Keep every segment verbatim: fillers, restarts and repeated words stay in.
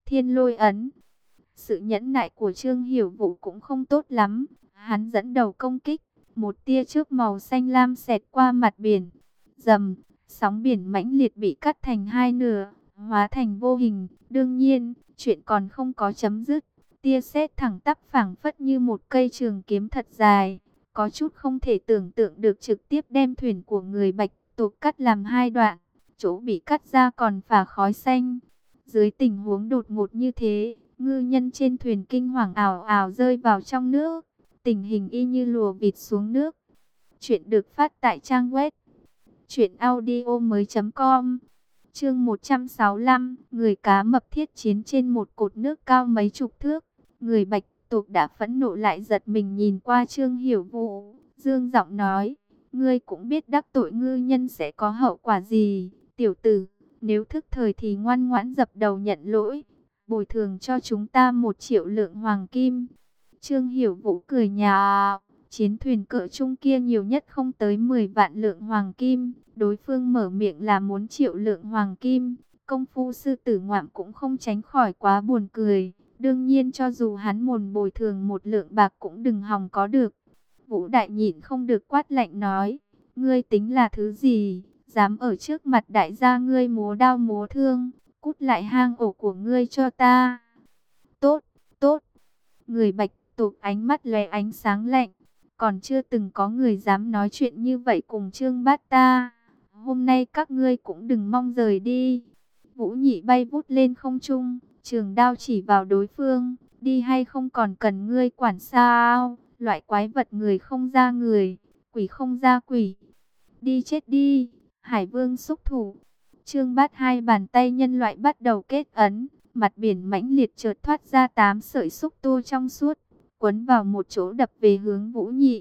Thiên lôi ấn. Sự nhẫn nại của Trương Hiểu Vũ cũng không tốt lắm. Hắn dẫn đầu công kích, một tia chớp màu xanh lam xẹt qua mặt biển. Rầm, sóng biển mãnh liệt bị cắt thành hai nửa, hóa thành vô hình. Đương nhiên, chuyện còn không có chấm dứt. Tia sét thẳng tắp phảng phất như một cây trường kiếm thật dài, có chút không thể tưởng tượng được, trực tiếp đem thuyền của người Bạch tộc cắt làm hai đoạn, chỗ bị cắt ra còn phả khói xanh. Dưới tình huống đột ngột như thế, ngư nhân trên thuyền kinh hoàng ào ào rơi vào trong nước, tình hình y như lùa vịt xuống nước. Chuyện được phát tại trang web truyện audio mới chấm com. Chương một trăm sáu mươi lăm, người cá mập thiết chiến trên một cột nước cao mấy chục thước. Người Bạch tộc đã phẫn nộ lại giật mình nhìn qua Trương Hiểu Vũ, dương giọng nói: ngươi cũng biết đắc tội ngư nhân sẽ có hậu quả gì, tiểu tử, nếu thức thời thì ngoan ngoãn dập đầu nhận lỗi, bồi thường cho chúng ta một triệu lượng hoàng kim. Trương Hiểu Vũ cười nhạo, chiến thuyền cỡ trung kia nhiều nhất không tới mười vạn lượng hoàng kim, đối phương mở miệng là muốn triệu lượng hoàng kim, công phu sư tử ngoạm cũng không tránh khỏi quá buồn cười. Đương nhiên cho dù hắn muốn bồi thường một lượng bạc cũng đừng hòng có được. Vũ Đại nhịn không được quát lạnh nói: ngươi tính là thứ gì, dám ở trước mặt đại gia ngươi múa đao múa thương, cút lại hang ổ của ngươi cho ta. Tốt, tốt. Người Bạch tộc ánh mắt lóe ánh sáng lạnh, còn chưa từng có người dám nói chuyện như vậy cùng Trương Bát ta. Hôm nay các ngươi cũng đừng mong rời đi. Vũ Nhị bay vút lên không trung, trường đao chỉ vào đối phương: đi hay không còn cần ngươi quản sao, loại quái vật người không ra người, quỷ không ra quỷ. Đi chết đi, Hải Vương xúc thủ. Trương Bát hai bàn tay nhân loại bắt đầu kết ấn, mặt biển mãnh liệt chợt thoát ra tám sợi xúc tua trong suốt, quấn vào một chỗ đập về hướng Vũ Nhị.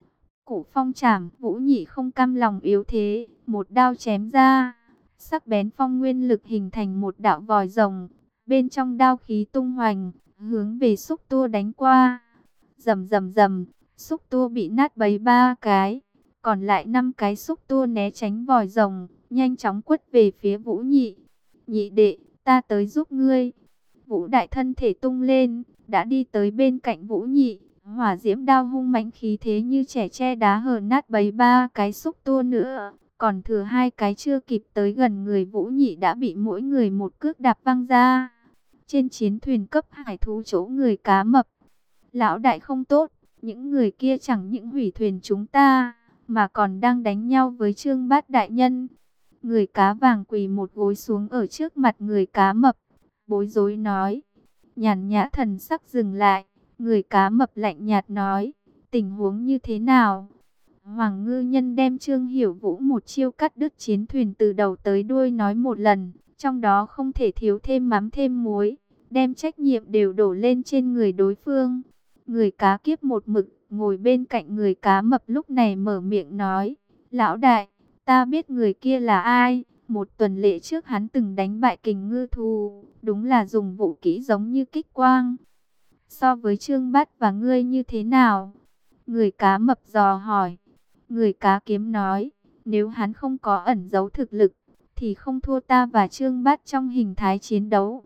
Cổ phong chảm, Vũ Nhị không cam lòng yếu thế, một đao chém ra, sắc bén phong nguyên lực hình thành một đạo vòi rồng, bên trong đao khí tung hoành, hướng về xúc tua đánh qua. Rầm rầm rầm, xúc tua bị nát bấy ba cái, còn lại năm cái xúc tua né tránh vòi rồng, nhanh chóng quất về phía Vũ Nhị. Nhị đệ, ta tới giúp ngươi. Vũ Đại thân thể tung lên, đã đi tới bên cạnh Vũ Nhị. Hỏa diễm đao hung mãnh khí thế như trẻ tre đá hở nát bấy ba cái xúc tua nữa, còn thừa hai cái chưa kịp tới gần người Vũ Nhị đã bị mỗi người một cước đạp văng ra. Trên chiến thuyền cấp hải thú chỗ người cá mập: lão đại không tốt, những người kia chẳng những hủy thuyền chúng ta, mà còn đang đánh nhau với Trương Bát đại nhân. Người cá vàng quỳ một gối xuống ở trước mặt người cá mập, bối rối nói. Nhàn nhã thần sắc dừng lại, người cá mập lạnh nhạt nói: tình huống như thế nào? Hoàng ngư nhân đem Trương Hiểu Vũ một chiêu cắt đứt chiến thuyền từ đầu tới đuôi nói một lần, trong đó không thể thiếu thêm mắm thêm muối, đem trách nhiệm đều đổ lên trên người đối phương. Người cá kiếp một mực ngồi bên cạnh người cá mập lúc này mở miệng nói: lão đại, ta biết người kia là ai. Một tuần lễ trước hắn từng đánh bại kình ngư thú, đúng là dùng vũ kỹ giống như kích quang. So với Trương Bát và ngươi như thế nào? Người cá mập dò hỏi. Người cá kiếm nói: nếu hắn không có ẩn giấu thực lực, thì không thua ta và Trương Bát trong hình thái chiến đấu.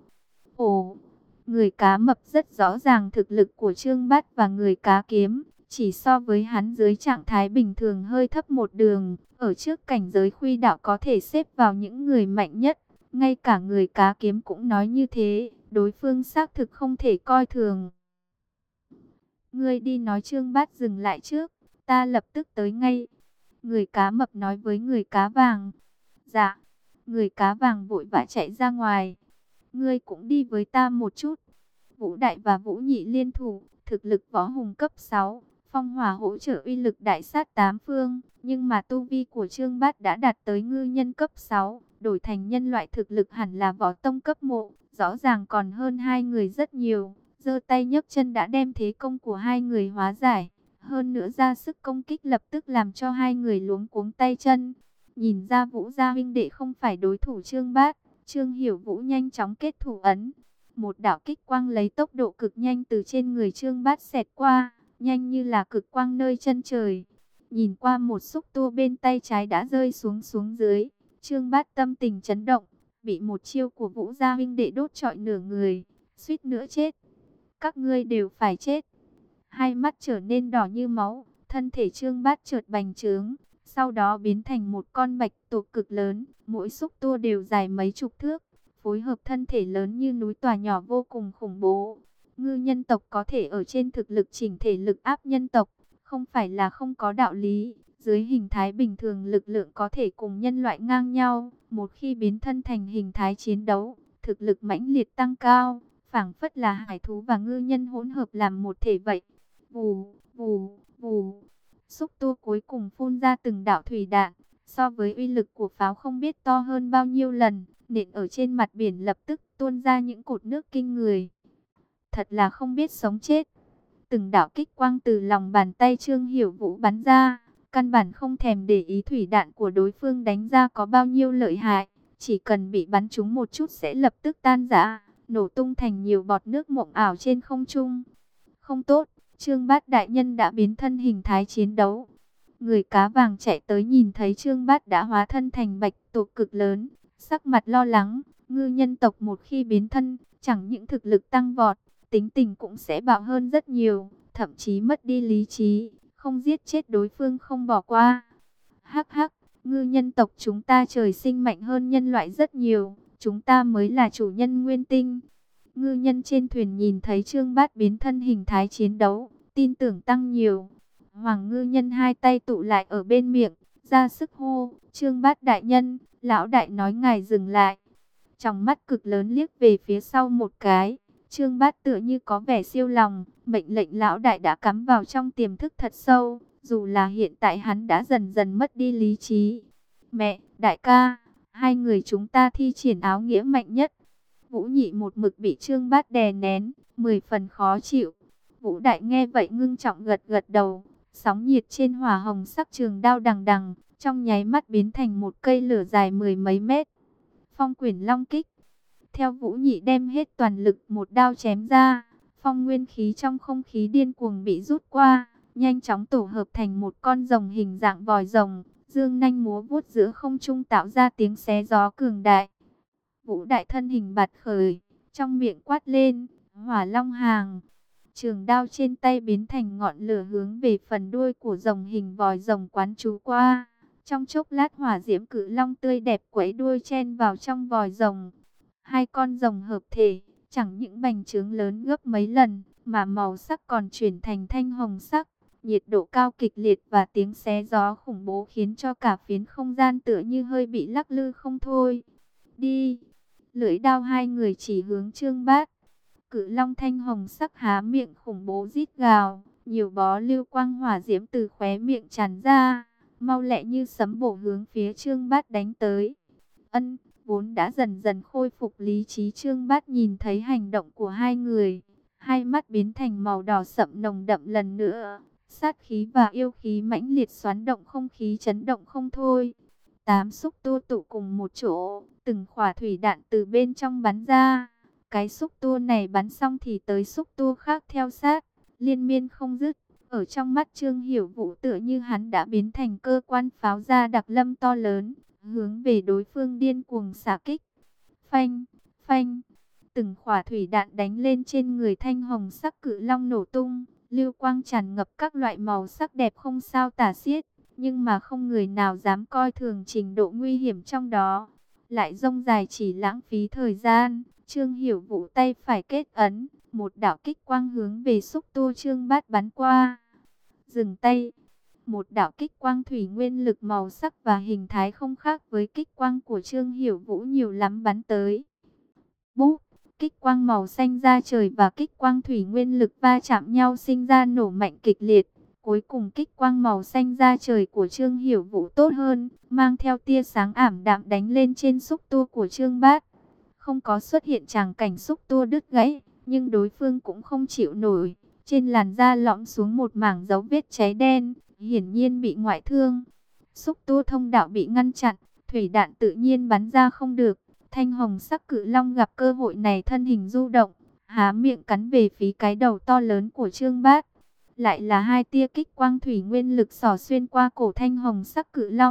Ồ, người cá mập rất rõ ràng thực lực của Trương Bát và người cá kiếm, chỉ so với hắn dưới trạng thái bình thường hơi thấp một đường, ở trước cảnh giới khuy đạo có thể xếp vào những người mạnh nhất. Ngay cả người cá kiếm cũng nói như thế, đối phương xác thực không thể coi thường. Ngươi đi nói Trương Bát dừng lại trước, ta lập tức tới ngay. Người cá mập nói với người cá vàng. Dạ. Người cá vàng vội vã chạy ra ngoài. Ngươi cũng đi với ta một chút. Vũ Đại và Vũ Nhị liên thủ, thực lực võ hùng cấp sáu, phong hỏa hỗ trợ uy lực đại sát tám phương. Nhưng mà tu vi của Trương Bát đã đạt tới ngư nhân cấp sáu, đổi thành nhân loại thực lực hẳn là võ tông cấp một, rõ ràng còn hơn hai người rất nhiều. Giơ tay nhấc chân đã đem thế công của hai người hóa giải. Hơn nữa ra sức công kích lập tức làm cho hai người luống cuống tay chân. Nhìn ra Vũ gia huynh đệ không phải đối thủ Trương Bát, Trương Hiểu Vũ nhanh chóng kết thủ ấn. Một đạo kích quang lấy tốc độ cực nhanh từ trên người Trương Bát xẹt qua, nhanh như là cực quang nơi chân trời. Nhìn qua một xúc tua bên tay trái đã rơi xuống xuống dưới, Trương Bát tâm tình chấn động, bị một chiêu của Vũ gia huynh đệ đốt trọi nửa người, suýt nữa chết. Các ngươi đều phải chết. Hai mắt trở nên đỏ như máu, thân thể Trương Bát chợt bành trướng, sau đó biến thành một con bạch tuộc cực lớn, mỗi xúc tua đều dài mấy chục thước, phối hợp thân thể lớn như núi tòa nhỏ vô cùng khủng bố. Ngư nhân tộc có thể ở trên thực lực chỉnh thể lực áp nhân tộc, không phải là không có đạo lý. Dưới hình thái bình thường lực lượng có thể cùng nhân loại ngang nhau, một khi biến thân thành hình thái chiến đấu, thực lực mãnh liệt tăng cao, phảng phất là hải thú và ngư nhân hỗn hợp làm một thể vậy. Vù, vù, vù. Xúc tua cuối cùng phun ra từng đạo thủy đạn, so với uy lực của pháo không biết to hơn bao nhiêu lần, nện ở trên mặt biển lập tức tuôn ra những cột nước kinh người. Thật là không biết sống chết. Từng đạo kích quang từ lòng bàn tay Trương Hiểu Vũ bắn ra, căn bản không thèm để ý thủy đạn của đối phương đánh ra có bao nhiêu lợi hại, chỉ cần bị bắn trúng một chút sẽ lập tức tan rã, nổ tung thành nhiều bọt nước mộng ảo trên không trung. Không tốt, Trương Bát đại nhân đã biến thân hình thái chiến đấu. Người cá vàng chạy tới nhìn thấy Trương Bát đã hóa thân thành bạch tuộc cực lớn, sắc mặt lo lắng. Ngư nhân tộc một khi biến thân, chẳng những thực lực tăng vọt, tính tình cũng sẽ bạo hơn rất nhiều, thậm chí mất đi lý trí, không giết chết đối phương không bỏ qua. Hắc hắc, ngư nhân tộc chúng ta trời sinh mạnh hơn nhân loại rất nhiều, chúng ta mới là chủ nhân nguyên tinh. Ngư nhân trên thuyền nhìn thấy Trương Bát biến thân hình thái chiến đấu, tin tưởng tăng nhiều. Hoàng ngư nhân hai tay tụ lại ở bên miệng, ra sức hô, Trương Bát đại nhân, lão đại nói ngài dừng lại. Trong mắt cực lớn liếc về phía sau một cái, Trương Bát tựa như có vẻ siêu lòng, mệnh lệnh lão đại đã cắm vào trong tiềm thức thật sâu, dù là hiện tại hắn đã dần dần mất đi lý trí. Mẹ, đại ca, hai người chúng ta thi triển áo nghĩa mạnh nhất. Vũ Nhị một mực bị Trương Bát đè nén, mười phần khó chịu. Vũ Đại nghe vậy ngưng trọng gật gật đầu, sóng nhiệt trên hỏa hồng sắc trường đao đằng đằng, trong nháy mắt biến thành một cây lửa dài mười mấy mét. Phong Quyển Long Kích. Theo Vũ Nhị đem hết toàn lực một đao chém ra, phong nguyên khí trong không khí điên cuồng bị rút qua, nhanh chóng tổ hợp thành một con rồng hình dạng vòi rồng, dương nanh múa vuốt giữa không trung tạo ra tiếng xé gió cường đại. Vũ Đại thân hình bạt khởi, trong miệng quát lên, Hỏa Long hàng. Trường đao trên tay biến thành ngọn lửa hướng về phần đuôi của rồng hình vòi rồng quán chú qua. Trong chốc lát hỏa diễm cự long tươi đẹp quẫy đuôi chen vào trong vòi rồng. Hai con rồng hợp thể, chẳng những bành trướng lớn gấp mấy lần, mà màu sắc còn chuyển thành thanh hồng sắc. Nhiệt độ cao kịch liệt và tiếng xé gió khủng bố khiến cho cả phiến không gian tựa như hơi bị lắc lư không thôi. Đi! Lưỡi đao hai người chỉ hướng Trương Bát. Cự long thanh hồng sắc há miệng khủng bố rít gào, nhiều bó lưu quang hỏa diễm từ khóe miệng tràn ra, mau lẹ như sấm bổ hướng phía Trương Bát đánh tới. Ân, vốn đã dần dần khôi phục lý trí Trương Bát nhìn thấy hành động của hai người, hai mắt biến thành màu đỏ sậm nồng đậm lần nữa, sát khí và yêu khí mãnh liệt xoắn động không khí chấn động không thôi. Tám xúc tua tụ cùng một chỗ, từng khỏa thủy đạn từ bên trong bắn ra. Cái xúc tua này bắn xong thì tới xúc tua khác theo sát, liên miên không dứt. Ở trong mắt Trương Hiểu Vũ tựa như hắn đã biến thành cơ quan pháo gia đặc lâm to lớn, hướng về đối phương điên cuồng xả kích. Phanh, phanh, từng khỏa thủy đạn đánh lên trên người thanh hồng sắc cự long nổ tung, lưu quang tràn ngập các loại màu sắc đẹp không sao tả xiết, nhưng mà không người nào dám coi thường trình độ nguy hiểm trong đó. Lại rông dài chỉ lãng phí thời gian, Trương Hiểu Vũ tay phải kết ấn, một đạo kích quang hướng về xúc tua Trương Bát bắn qua. Dừng tay, một đạo kích quang thủy nguyên lực màu sắc và hình thái không khác với kích quang của Trương Hiểu Vũ nhiều lắm bắn tới. Búp, kích quang màu xanh ra trời và kích quang thủy nguyên lực va chạm nhau sinh ra nổ mạnh kịch liệt. Cuối cùng kích quang màu xanh ra trời của Trương Hiểu Vũ tốt hơn, mang theo tia sáng ảm đạm đánh lên trên xúc tua của Trương Bát. Không có xuất hiện tràng cảnh xúc tua đứt gãy, nhưng đối phương cũng không chịu nổi. Trên làn da lõm xuống một mảng dấu vết cháy đen, hiển nhiên bị ngoại thương. Xúc tua thông đạo bị ngăn chặn, thủy đạn tự nhiên bắn ra không được. Thanh hồng sắc cự long gặp cơ hội này thân hình du động, há miệng cắn về phía cái đầu to lớn của Trương Bát. Lại là hai tia kích quang thủy nguyên lực xỏ xuyên qua cổ thanh hồng sắc cự long,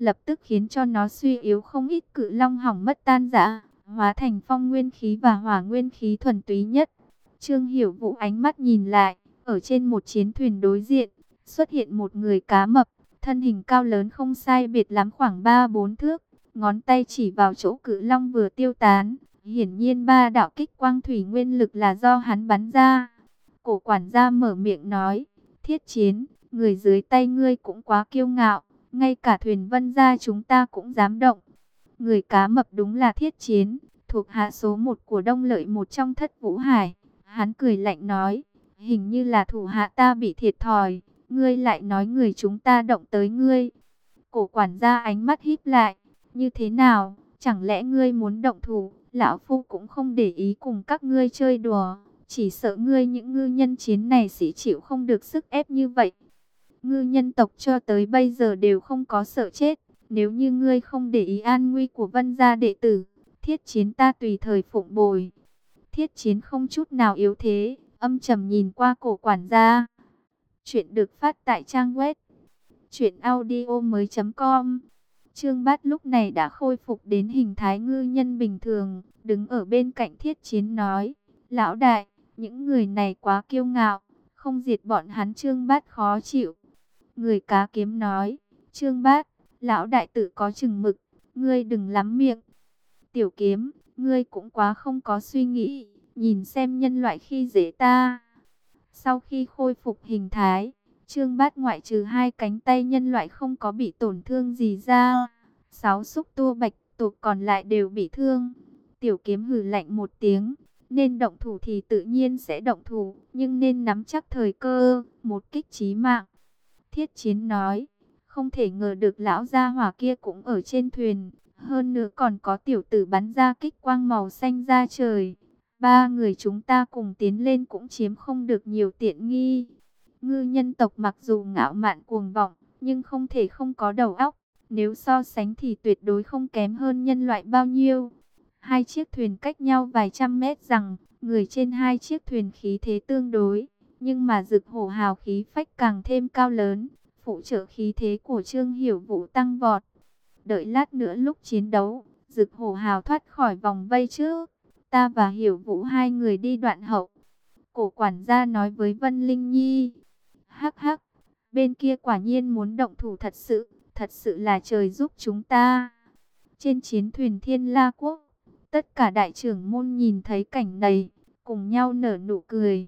lập tức khiến cho nó suy yếu không ít, cự long hỏng mất tan rã, hóa thành phong nguyên khí và hỏa nguyên khí thuần túy nhất. Trương Hiểu Vũ ánh mắt nhìn lại, ở trên một chiến thuyền đối diện, xuất hiện một người cá mập, thân hình cao lớn không sai biệt lắm khoảng ba bốn thước, ngón tay chỉ vào chỗ cự long vừa tiêu tán. Hiển nhiên ba đạo kích quang thủy nguyên lực là do hắn bắn ra. Cổ quản gia mở miệng nói, Thiết Chiến, người dưới tay ngươi cũng quá kiêu ngạo, ngay cả thuyền Vân gia chúng ta cũng dám động. Người cá mập đúng là Thiết Chiến, thuộc hạ số một của Đông Lợi, một trong Thất Vũ Hải. Hắn cười lạnh nói, hình như là thủ hạ ta bị thiệt thòi, ngươi lại nói người chúng ta động tới ngươi. Cổ quản gia ánh mắt híp lại, như thế nào, chẳng lẽ ngươi muốn động thủ? Lão Phu cũng không để ý cùng các ngươi chơi đùa, chỉ sợ ngươi những ngư nhân chiến này sĩ chịu không được sức ép như vậy. Ngư nhân tộc cho tới bây giờ đều không có sợ chết, nếu như ngươi không để ý an nguy của Vân gia đệ tử, Thiết Chiến ta tùy thời phụng bồi. Thiết Chiến không chút nào yếu thế, âm trầm nhìn qua cổ quản gia. Chuyện được phát tại trang web truyện audio mới chấm com. Trương Bát lúc này đã khôi phục đến hình thái ngư nhân bình thường, đứng ở bên cạnh Thiết Chiến nói, lão đại, những người này quá kiêu ngạo, không diệt bọn hắn Trương Bát khó chịu. Người cá kiếm nói, Trương Bát, lão đại tự có chừng mực, ngươi đừng lắm miệng. Tiểu Kiếm, ngươi cũng quá không có suy nghĩ, nhìn xem nhân loại khi dễ ta. Sau khi khôi phục hình thái, Trương Bát ngoại trừ hai cánh tay nhân loại không có bị tổn thương gì ra, sáu xúc tua bạch tuộc còn lại đều bị thương. Tiểu Kiếm hừ lạnh một tiếng, nên động thủ thì tự nhiên sẽ động thủ, nhưng nên nắm chắc thời cơ, một kích chí mạng. Thiết Chiến nói, không thể ngờ được lão gia hỏa kia cũng ở trên thuyền, hơn nữa còn có tiểu tử bắn ra kích quang màu xanh ra trời. Ba người chúng ta cùng tiến lên cũng chiếm không được nhiều tiện nghi. Ngư nhân tộc mặc dù ngạo mạn cuồng vọng, nhưng không thể không có đầu óc. Nếu so sánh thì tuyệt đối không kém hơn nhân loại bao nhiêu. Hai chiếc thuyền cách nhau vài trăm mét rằng, người trên hai chiếc thuyền khí thế tương đối. Nhưng mà Dực Hổ hào khí phách càng thêm cao lớn, phụ trợ khí thế của Trương Hiểu Vũ tăng vọt. Đợi lát nữa lúc chiến đấu, Dực Hổ hào thoát khỏi vòng vây trước. Ta và Hiểu Vũ hai người đi đoạn hậu. Cổ quản gia nói với Vân Linh Nhi. Hắc hắc, bên kia quả nhiên muốn động thủ thật sự, thật sự là trời giúp chúng ta. Trên chiến thuyền Thiên La Quốc, tất cả đại trưởng môn nhìn thấy cảnh này, cùng nhau nở nụ cười.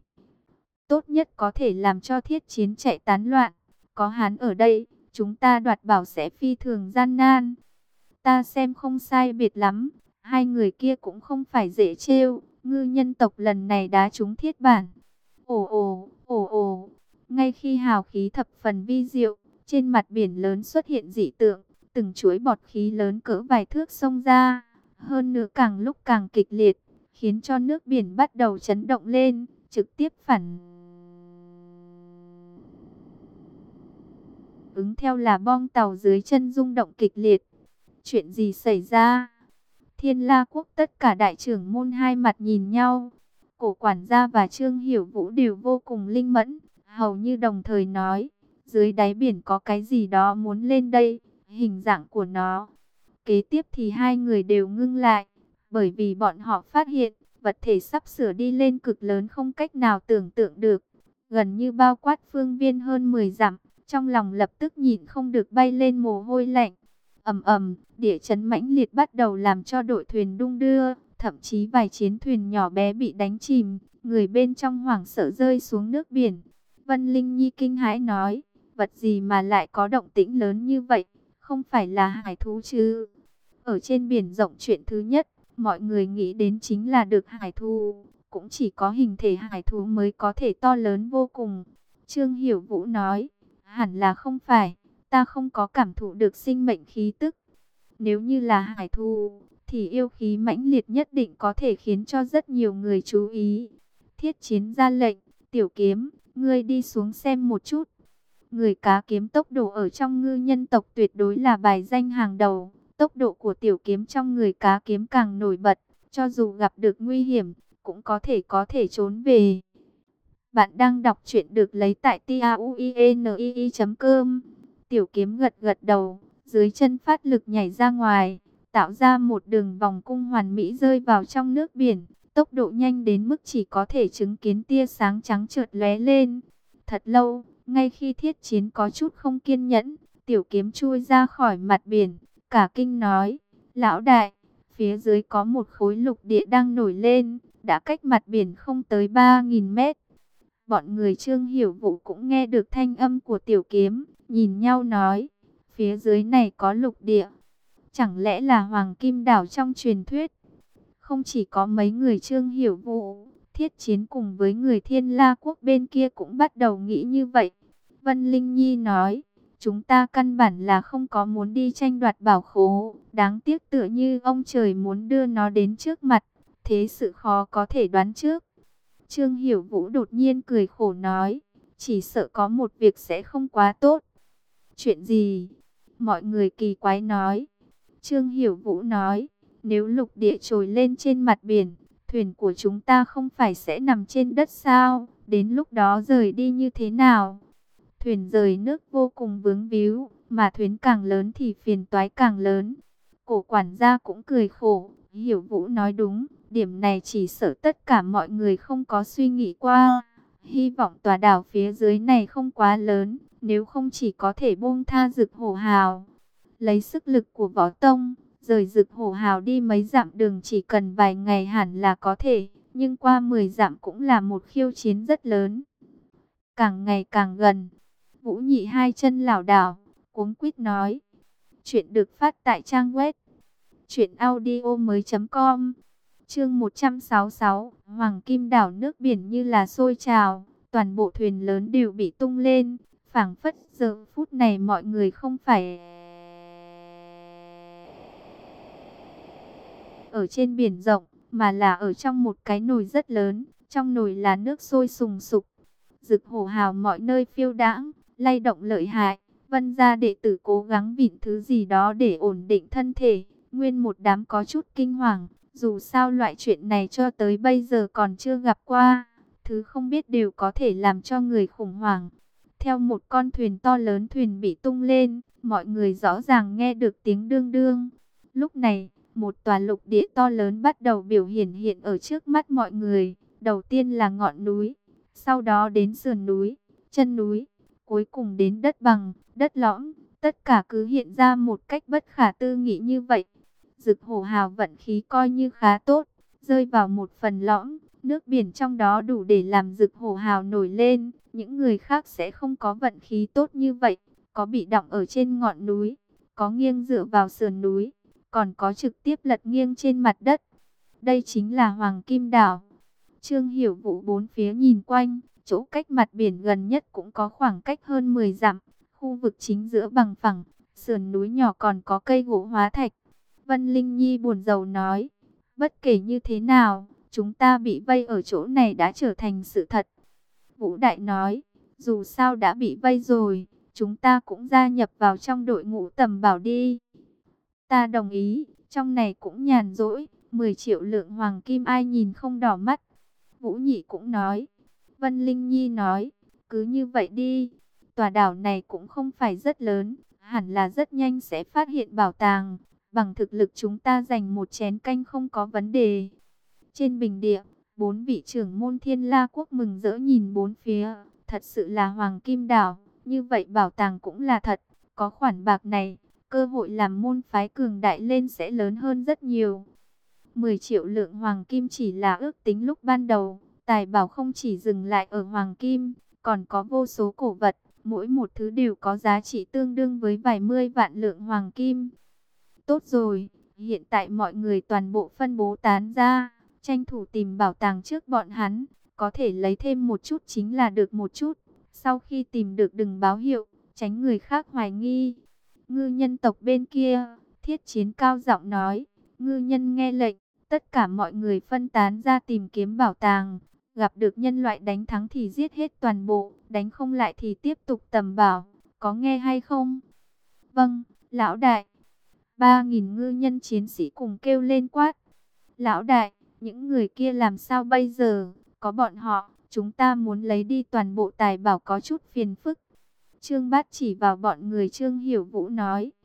Tốt nhất có thể làm cho Thiết Chiến chạy tán loạn. Có hắn ở đây, chúng ta đoạt bảo sẽ phi thường gian nan. Ta xem không sai biệt lắm. Hai người kia cũng không phải dễ trêu, ngư nhân tộc lần này đá trúng thiết bản. Ồ ồ, ồ ồ, ngay khi hào khí thập phần vi diệu, trên mặt biển lớn xuất hiện dị tượng, từng chuỗi bọt khí lớn cỡ vài thước xông ra, hơn nữa càng lúc càng kịch liệt, khiến cho nước biển bắt đầu chấn động lên, trực tiếp phản ứng theo là bong tàu dưới chân rung động kịch liệt. Chuyện gì xảy ra? Thiên La Quốc tất cả đại trưởng môn hai mặt nhìn nhau. Cổ quản gia và Trương Hiểu Vũ đều vô cùng linh mẫn, hầu như đồng thời nói, dưới đáy biển có cái gì đó muốn lên đây, hình dạng của nó. Kế tiếp thì hai người đều ngưng lại, bởi vì bọn họ phát hiện, vật thể sắp sửa đi lên cực lớn không cách nào tưởng tượng được, gần như bao quát phương viên hơn mười dặm, trong lòng lập tức nhịn không được bay lên mồ hôi lạnh. Ầm ầm, địa chấn mãnh liệt bắt đầu làm cho đội thuyền đung đưa, thậm chí vài chiến thuyền nhỏ bé bị đánh chìm, người bên trong hoảng sợ rơi xuống nước biển. Vân Linh Nhi kinh hãi nói, vật gì mà lại có động tĩnh lớn như vậy, không phải là hải thú chứ? Ở trên biển rộng chuyện thứ nhất, mọi người nghĩ đến chính là được hải thú, cũng chỉ có hình thể hải thú mới có thể to lớn vô cùng. Trương Hiểu Vũ nói, hẳn là không phải. Ta không có cảm thụ được sinh mệnh khí tức. Nếu như là hải thú, thì yêu khí mãnh liệt nhất định có thể khiến cho rất nhiều người chú ý. Thiết Chiến ra lệnh, Tiểu Kiếm, ngươi đi xuống xem một chút. Người cá kiếm tốc độ ở trong ngư nhân tộc tuyệt đối là bài danh hàng đầu. Tốc độ của Tiểu Kiếm trong người cá kiếm càng nổi bật, cho dù gặp được nguy hiểm, cũng có thể có thể trốn về. Bạn đang đọc truyện được lấy tại tauinii chấm com. Tiểu Kiếm gật gật đầu, dưới chân phát lực nhảy ra ngoài, tạo ra một đường vòng cung hoàn mỹ rơi vào trong nước biển, tốc độ nhanh đến mức chỉ có thể chứng kiến tia sáng trắng chợt lóe lên. Thật lâu, ngay khi Thiết Chiến có chút không kiên nhẫn, tiểu kiếm chui ra khỏi mặt biển, cả kinh nói: "Lão đại, phía dưới có một khối lục địa đang nổi lên, đã cách mặt biển không tới ba nghìn mét." Bọn người Trương Hiểu Vũ cũng nghe được thanh âm của tiểu kiếm, nhìn nhau nói: "Phía dưới này có lục địa, chẳng lẽ là Hoàng Kim Đảo trong truyền thuyết?" Không chỉ có mấy người Trương Hiểu Vũ, Thiết Chiến cùng với người Thiên La Quốc bên kia cũng bắt đầu nghĩ như vậy. Vân Linh Nhi nói: "Chúng ta căn bản là không có muốn đi tranh đoạt bảo khố, đáng tiếc tựa như ông trời muốn đưa nó đến trước mặt, thế sự khó có thể đoán trước." Trương Hiểu Vũ đột nhiên cười khổ nói: "Chỉ sợ có một việc sẽ không quá tốt." "Chuyện gì?" Mọi người kỳ quái nói. Trương Hiểu Vũ nói: "Nếu lục địa trồi lên trên mặt biển, thuyền của chúng ta không phải sẽ nằm trên đất sao? Đến lúc đó rời đi như thế nào?" Thuyền rời nước vô cùng vướng víu, mà thuyền càng lớn thì phiền toái càng lớn. Cổ quản gia cũng cười khổ: "Hiểu Vũ nói đúng, điểm này chỉ sợ tất cả mọi người không có suy nghĩ qua. Hy vọng tòa đảo phía dưới này không quá lớn, nếu không chỉ có thể buông tha Dực Hổ Hào." Lấy sức lực của Võ Tông, rời Dực Hổ Hào đi mấy dặm đường chỉ cần vài ngày hẳn là có thể, nhưng qua mười dặm cũng là một khiêu chiến rất lớn. Càng ngày càng gần, Vũ Nhị hai chân lảo đảo, cuống quýt nói. Chuyện được phát tại trang web truyện audio mới chấm com. Chương một trăm sáu mươi sáu, Hoàng Kim Đảo, nước biển như là sôi trào, toàn bộ thuyền lớn đều bị tung lên, phảng phất giờ phút này mọi người không phải ở trên biển rộng, mà là ở trong một cái nồi rất lớn, trong nồi là nước sôi sùng sục. Dực Hổ Hào mọi nơi phiêu đãng, lay động lợi hại. Vân gia đệ tử cố gắng vịn thứ gì đó để ổn định thân thể, nguyên một đám có chút kinh hoàng. Dù sao loại chuyện này cho tới bây giờ còn chưa gặp qua, thứ không biết đều có thể làm cho người khủng hoảng. Theo một con thuyền to lớn thuyền bị tung lên, mọi người rõ ràng nghe được tiếng đương đương. Lúc này, một tòa lục địa to lớn bắt đầu biểu hiện hiện ở trước mắt mọi người. Đầu tiên là ngọn núi, sau đó đến sườn núi, chân núi, cuối cùng đến đất bằng, đất lõm. Tất cả cứ hiện ra một cách bất khả tư nghị như vậy. Dực Hổ Hào vận khí coi như khá tốt, rơi vào một phần lõm, nước biển trong đó đủ để làm Dực Hổ Hào nổi lên. Những người khác sẽ không có vận khí tốt như vậy, có bị đọng ở trên ngọn núi, có nghiêng dựa vào sườn núi, còn có trực tiếp lật nghiêng trên mặt đất. Đây chính là Hoàng Kim Đảo. Trương Hiểu Vũ bốn phía nhìn quanh, chỗ cách mặt biển gần nhất cũng có khoảng cách hơn mười dặm, khu vực chính giữa bằng phẳng, sườn núi nhỏ còn có cây gỗ hóa thạch. Vân Linh Nhi buồn rầu nói, bất kể như thế nào, chúng ta bị vây ở chỗ này đã trở thành sự thật. Vũ Đại nói, dù sao đã bị vây rồi, chúng ta cũng gia nhập vào trong đội ngũ tầm bảo đi. Ta đồng ý, trong này cũng nhàn rỗi, mười triệu lượng hoàng kim ai nhìn không đỏ mắt. Vũ Nhị cũng nói. Vân Linh Nhi nói, cứ như vậy đi, tòa đảo này cũng không phải rất lớn, hẳn là rất nhanh sẽ phát hiện bảo tàng. Bằng thực lực chúng ta giành một chén canh không có vấn đề. Trên bình địa, bốn vị trưởng môn Thiên La Quốc mừng rỡ nhìn bốn phía. Thật sự là Hoàng Kim Đảo, như vậy bảo tàng cũng là thật. Có khoản bạc này, cơ hội làm môn phái cường đại lên sẽ lớn hơn rất nhiều. mười triệu lượng Hoàng Kim chỉ là ước tính lúc ban đầu. Tài bảo không chỉ dừng lại ở Hoàng Kim, còn có vô số cổ vật. Mỗi một thứ đều có giá trị tương đương với vài mươi vạn lượng Hoàng Kim. Tốt rồi, hiện tại mọi người toàn bộ phân bố tán ra, tranh thủ tìm bảo tàng trước bọn hắn, có thể lấy thêm một chút chính là được một chút. Sau khi tìm được đừng báo hiệu, tránh người khác hoài nghi. Ngư nhân tộc bên kia, Thiết Chiến cao giọng nói, ngư nhân nghe lệnh, tất cả mọi người phân tán ra tìm kiếm bảo tàng. Gặp được nhân loại đánh thắng thì giết hết toàn bộ, đánh không lại thì tiếp tục tầm bảo, có nghe hay không? Vâng, lão đại. Ba nghìn ngư nhân chiến sĩ cùng kêu lên quát. Lão đại, những người kia làm sao bây giờ? Có bọn họ, chúng ta muốn lấy đi toàn bộ tài bảo có chút phiền phức. Trương Bát chỉ vào bọn người Trương Hiểu Vũ nói.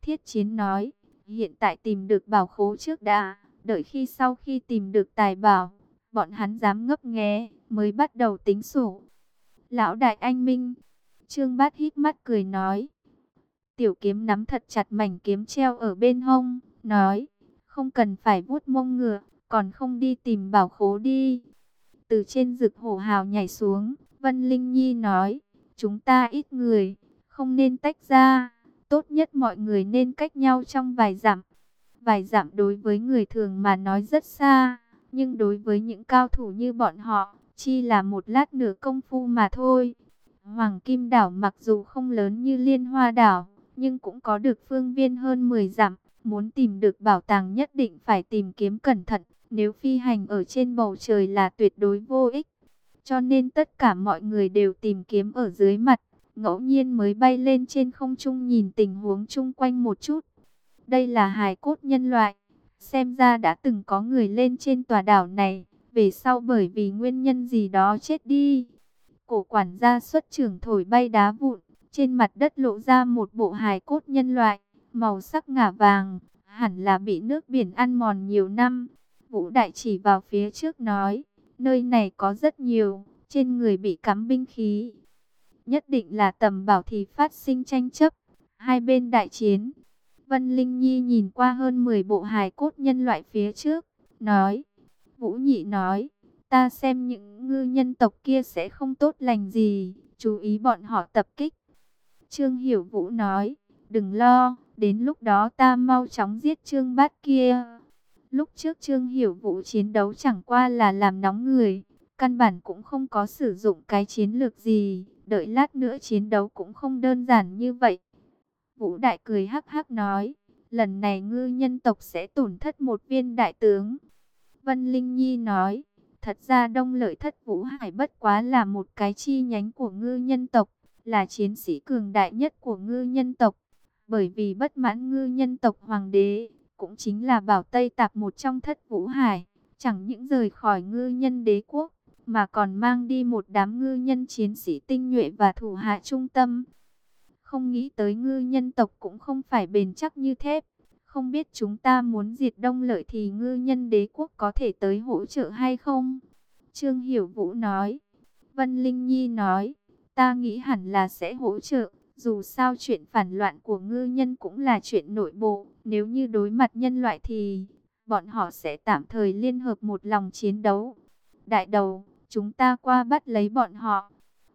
Thiết Chiến nói, hiện tại tìm được bảo khố trước đã, đợi khi sau khi tìm được tài bảo, bọn hắn dám ngấp nghé, mới bắt đầu tính sổ. Lão đại anh minh, Trương Bát híp mắt cười nói. Tiểu Kiếm nắm thật chặt mảnh kiếm treo ở bên hông, nói, không cần phải vuốt mông ngựa, còn không đi tìm bảo khố đi. Từ trên Dực Hổ Hào nhảy xuống, Vân Linh Nhi nói, chúng ta ít người, không nên tách ra, tốt nhất mọi người nên cách nhau trong vài dặm. Vài dặm đối với người thường mà nói rất xa, nhưng đối với những cao thủ như bọn họ, chỉ là một lát nửa công phu mà thôi. Hoàng Kim Đảo mặc dù không lớn như Liên Hoa Đảo, nhưng cũng có được phương viên hơn mười dặm. Muốn tìm được bảo tàng nhất định phải tìm kiếm cẩn thận, nếu phi hành ở trên bầu trời là tuyệt đối vô ích. Cho nên tất cả mọi người đều tìm kiếm ở dưới mặt, ngẫu nhiên mới bay lên trên không trung nhìn tình huống chung quanh một chút. Đây là hài cốt nhân loại, xem ra đã từng có người lên trên tòa đảo này, về sau bởi vì nguyên nhân gì đó chết đi. Cổ quản gia xuất trưởng thổi bay đá vụn, trên mặt đất lộ ra một bộ hài cốt nhân loại, màu sắc ngả vàng, hẳn là bị nước biển ăn mòn nhiều năm. Vũ Đại chỉ vào phía trước nói, nơi này có rất nhiều, trên người bị cắm binh khí. Nhất định là tầm bảo thì phát sinh tranh chấp, hai bên đại chiến. Vân Linh Nhi nhìn qua hơn mười bộ hài cốt nhân loại phía trước, nói, Vũ Nhị nói, ta xem những ngư nhân tộc kia sẽ không tốt lành gì, chú ý bọn họ tập kích. Trương Hiểu Vũ nói, đừng lo, đến lúc đó ta mau chóng giết Trương Bát kia. Lúc trước Trương Hiểu Vũ chiến đấu chẳng qua là làm nóng người, căn bản cũng không có sử dụng cái chiến lược gì, đợi lát nữa chiến đấu cũng không đơn giản như vậy. Vũ Đại cười hắc hắc nói, lần này ngư nhân tộc sẽ tổn thất một viên đại tướng. Vân Linh Nhi nói, thật ra Đông Lợi Thất Vũ Hải bất quá là một cái chi nhánh của ngư nhân tộc, là chiến sĩ cường đại nhất của ngư nhân tộc. Bởi vì bất mãn ngư nhân tộc hoàng đế, cũng chính là Bảo Tây Tạp một trong Thất Vũ Hải, chẳng những rời khỏi ngư nhân đế quốc, mà còn mang đi một đám ngư nhân chiến sĩ tinh nhuệ và thủ hạ trung tâm. Không nghĩ tới ngư nhân tộc cũng không phải bền chắc như thép. Không biết chúng ta muốn diệt Đông Lợi thì ngư nhân đế quốc có thể tới hỗ trợ hay không? Trương Hiểu Vũ nói. Vân Linh Nhi nói, ta nghĩ hẳn là sẽ hỗ trợ. Dù sao chuyện phản loạn của ngư nhân cũng là chuyện nội bộ. Nếu như đối mặt nhân loại thì bọn họ sẽ tạm thời liên hợp một lòng chiến đấu. Đại đầu, chúng ta qua bắt lấy bọn họ.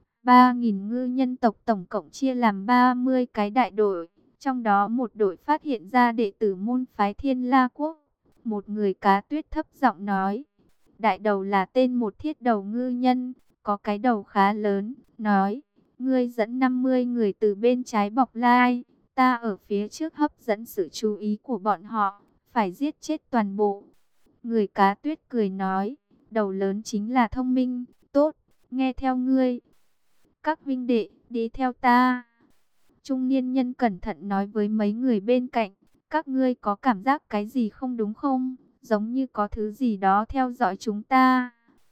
ba nghìn ngư nhân tộc tổng cộng chia làm ba mươi cái đại đội. Trong đó một đội phát hiện ra đệ tử môn phái Thiên La Quốc. Một người cá tuyết thấp giọng nói. Đại đầu là tên một thiết đầu ngư nhân, có cái đầu khá lớn, nói. Ngươi dẫn năm mươi người từ bên trái bọc lai, ta ở phía trước hấp dẫn sự chú ý của bọn họ, phải giết chết toàn bộ. Người cá tuyết cười nói, đầu lớn chính là thông minh, tốt, nghe theo ngươi. Các huynh đệ, đi theo ta. Trung niên nhân cẩn thận nói với mấy người bên cạnh, các ngươi có cảm giác cái gì không đúng không? Giống như có thứ gì đó theo dõi chúng ta.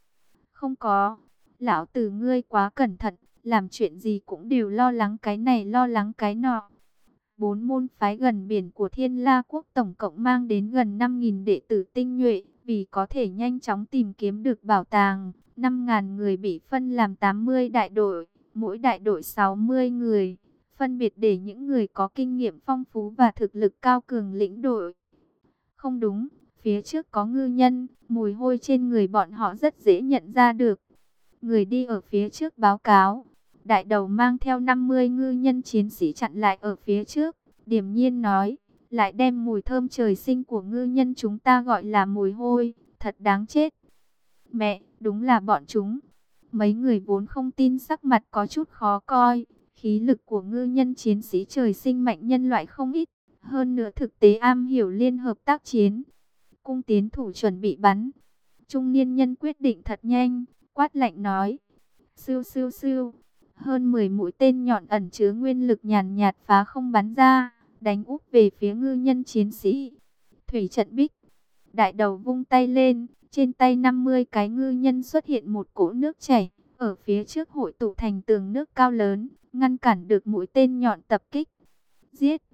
Không có, lão tử ngươi quá cẩn thận, làm chuyện gì cũng đều lo lắng cái này lo lắng cái nọ. Bốn môn phái gần biển của Thiên La Quốc tổng cộng mang đến gần năm nghìn đệ tử tinh nhuệ, vì có thể nhanh chóng tìm kiếm được bảo tàng. năm nghìn người bị phân làm tám mươi đại đội, mỗi đại đội sáu mươi người. Phân biệt để những người có kinh nghiệm phong phú và thực lực cao cường lĩnh đội. Không đúng, phía trước có ngư nhân, mùi hôi trên người bọn họ rất dễ nhận ra được. Người đi ở phía trước báo cáo, đại đầu mang theo năm mươi ngư nhân chiến sĩ chặn lại ở phía trước, điềm nhiên nói, lại đem mùi thơm trời sinh của ngư nhân chúng ta gọi là mùi hôi, thật đáng chết. Mẹ, đúng là bọn chúng. Mấy người vốn không tin sắc mặt có chút khó coi. Khí lực của ngư nhân chiến sĩ trời sinh mạnh nhân loại không ít, hơn nữa thực tế am hiểu liên hợp tác chiến. Cung tiến thủ chuẩn bị bắn. Trung niên nhân quyết định thật nhanh, quát lạnh nói. Siêu siêu siêu, hơn mười mũi tên nhọn ẩn chứa nguyên lực nhàn nhạt phá không bắn ra, đánh úp về phía ngư nhân chiến sĩ. Thủy trận bích, đại đầu vung tay lên, trên tay năm mươi cái ngư nhân xuất hiện một cỗ nước chảy, ở phía trước hội tụ thành tường nước cao lớn, ngăn cản được mũi tên nhọn tập kích. Giết!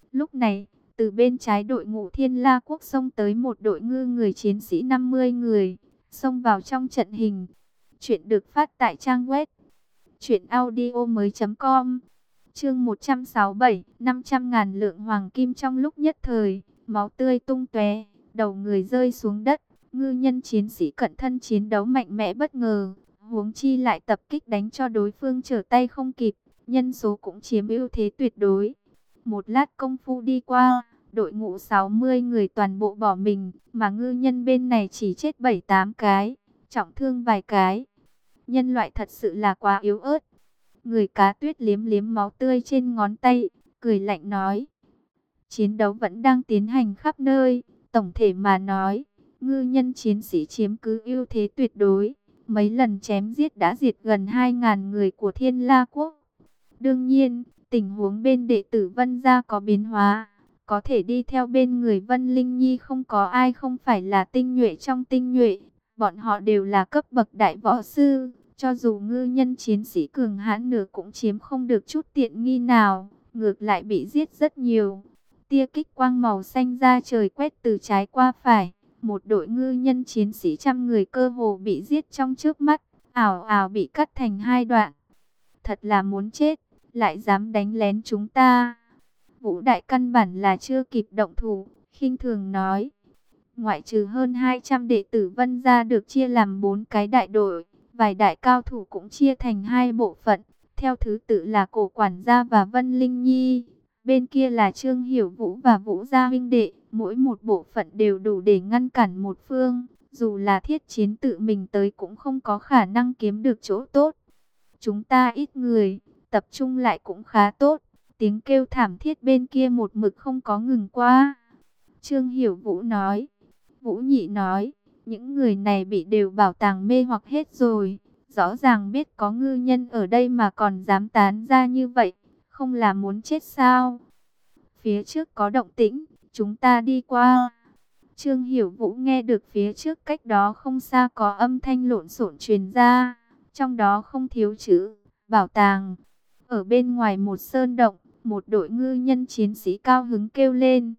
Lúc này, từ bên trái đội ngũ Thiên La Quốc xông tới một đội ngư người chiến sĩ năm mươi người, xông vào trong trận hình. Chuyện được phát tại trang web truyện audio mới chấm com. Chương một trăm sáu mươi bảy, năm trăm ngàn lượng hoàng kim. Trong lúc nhất thời, máu tươi tung tóe, đầu người rơi xuống đất. Ngư nhân chiến sĩ cận thân chiến đấu mạnh mẽ bất ngờ, huống chi lại tập kích đánh cho đối phương trở tay không kịp, nhân số cũng chiếm ưu thế tuyệt đối. Một lát công phu đi qua, đội ngũ sáu mươi người toàn bộ bỏ mình, mà ngư nhân bên này chỉ chết bảy tám cái, trọng thương vài cái. Nhân loại thật sự là quá yếu ớt. Người cá tuyết liếm liếm máu tươi trên ngón tay, cười lạnh nói. Chiến đấu vẫn đang tiến hành khắp nơi, tổng thể mà nói, ngư nhân chiến sĩ chiếm cứ ưu thế tuyệt đối. Mấy lần chém giết đã diệt gần hai ngàn người của Thiên La Quốc. Đương nhiên, tình huống bên đệ tử Vân Gia có biến hóa. Có thể đi theo bên người Vân Linh Nhi không có ai không phải là tinh nhuệ trong tinh nhuệ. Bọn họ đều là cấp bậc đại võ sư. Cho dù ngư nhân chiến sĩ cường hãn nửa cũng chiếm không được chút tiện nghi nào. Ngược lại bị giết rất nhiều. Tia kích quang màu xanh ra trời quét từ trái qua phải. Một đội ngư nhân chiến sĩ trăm người cơ hồ bị giết trong trước mắt. Ảo ảo bị cắt thành hai đoạn. Thật là muốn chết. Lại dám đánh lén chúng ta. Vũ Đại căn bản là chưa kịp động thủ, khinh thường nói. Ngoại trừ hơn hai trăm đệ tử Vân Gia được chia làm bốn cái đại đội, vài đại cao thủ cũng chia thành hai bộ phận, theo thứ tự là Cổ Quản Gia và Vân Linh Nhi. Bên kia là Trương Hiểu Vũ và Vũ Gia huynh đệ, mỗi một bộ phận đều đủ để ngăn cản một phương, dù là thiết chiến tự mình tới cũng không có khả năng kiếm được chỗ tốt. Chúng ta ít người, tập trung lại cũng khá tốt. Tiếng kêu thảm thiết bên kia một mực không có ngừng qua. Trương Hiểu Vũ nói. Vũ Nhị nói, những người này bị đều bảo tàng mê hoặc hết rồi. Rõ ràng biết có ngư nhân ở đây mà còn dám tán ra như vậy. Không là muốn chết sao? Phía trước có động tĩnh, chúng ta đi qua. Trương Hiểu Vũ nghe được phía trước cách đó không xa có âm thanh lộn xộn truyền ra. Trong đó không thiếu chữ bảo tàng. Ở bên ngoài một sơn động, một đội ngư nhân chiến sĩ cao hứng kêu lên.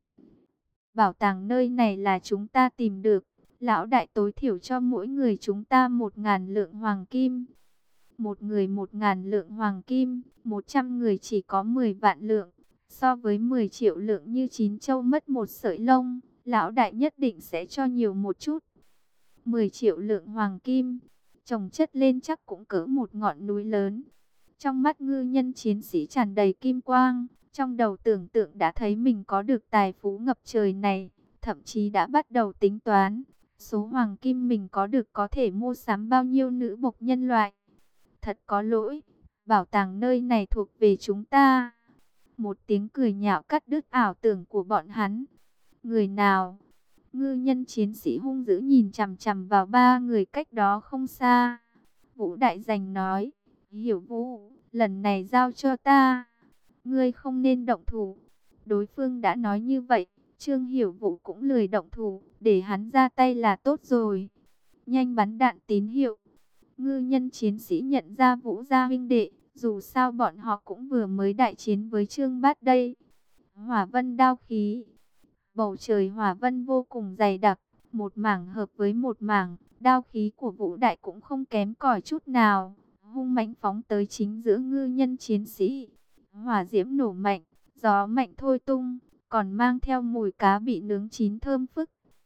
Bảo tàng nơi này là chúng ta tìm được. Lão đại tối thiểu cho mỗi người chúng ta một ngàn lượng hoàng kim. Một người một ngàn lượng hoàng kim, một trăm người chỉ có mười vạn lượng. So với mười triệu lượng như chín châu mất một sợi lông, lão đại nhất định sẽ cho nhiều một chút. mười triệu lượng hoàng kim, chồng chất lên chắc cũng cỡ một ngọn núi lớn. Trong mắt ngư nhân chiến sĩ tràn đầy kim quang, trong đầu tưởng tượng đã thấy mình có được tài phú ngập trời này, thậm chí đã bắt đầu tính toán, số hoàng kim mình có được có thể mua sắm bao nhiêu nữ bộc nhân loại. Thật có lỗi, bảo tàng nơi này thuộc về chúng ta. Một tiếng cười nhạo cắt đứt ảo tưởng của bọn hắn. Người nào? Ngư nhân chiến sĩ hung dữ nhìn chằm chằm vào ba người cách đó không xa. Vũ Đại Dành nói, Hiểu Vũ, lần này giao cho ta. Ngươi không nên động thủ. Đối phương đã nói như vậy, Trương Hiểu Vũ cũng lười động thủ, để hắn ra tay là tốt rồi. Nhanh bắn đạn tín hiệu. Ngư nhân chiến sĩ nhận ra Vũ gia huynh đệ, dù sao bọn họ cũng vừa mới đại chiến với Trương Bát đây. Hỏa vân đao khí. Bầu trời hỏa vân vô cùng dày đặc, một mảng hợp với một mảng, đao khí của Vũ Đại cũng không kém cỏi chút nào, hung mãnh phóng tới chính giữa ngư nhân chiến sĩ. Hỏa diễm nổ mạnh, gió mạnh thôi tung, còn mang theo mùi cá bị nướng chín thơm phức.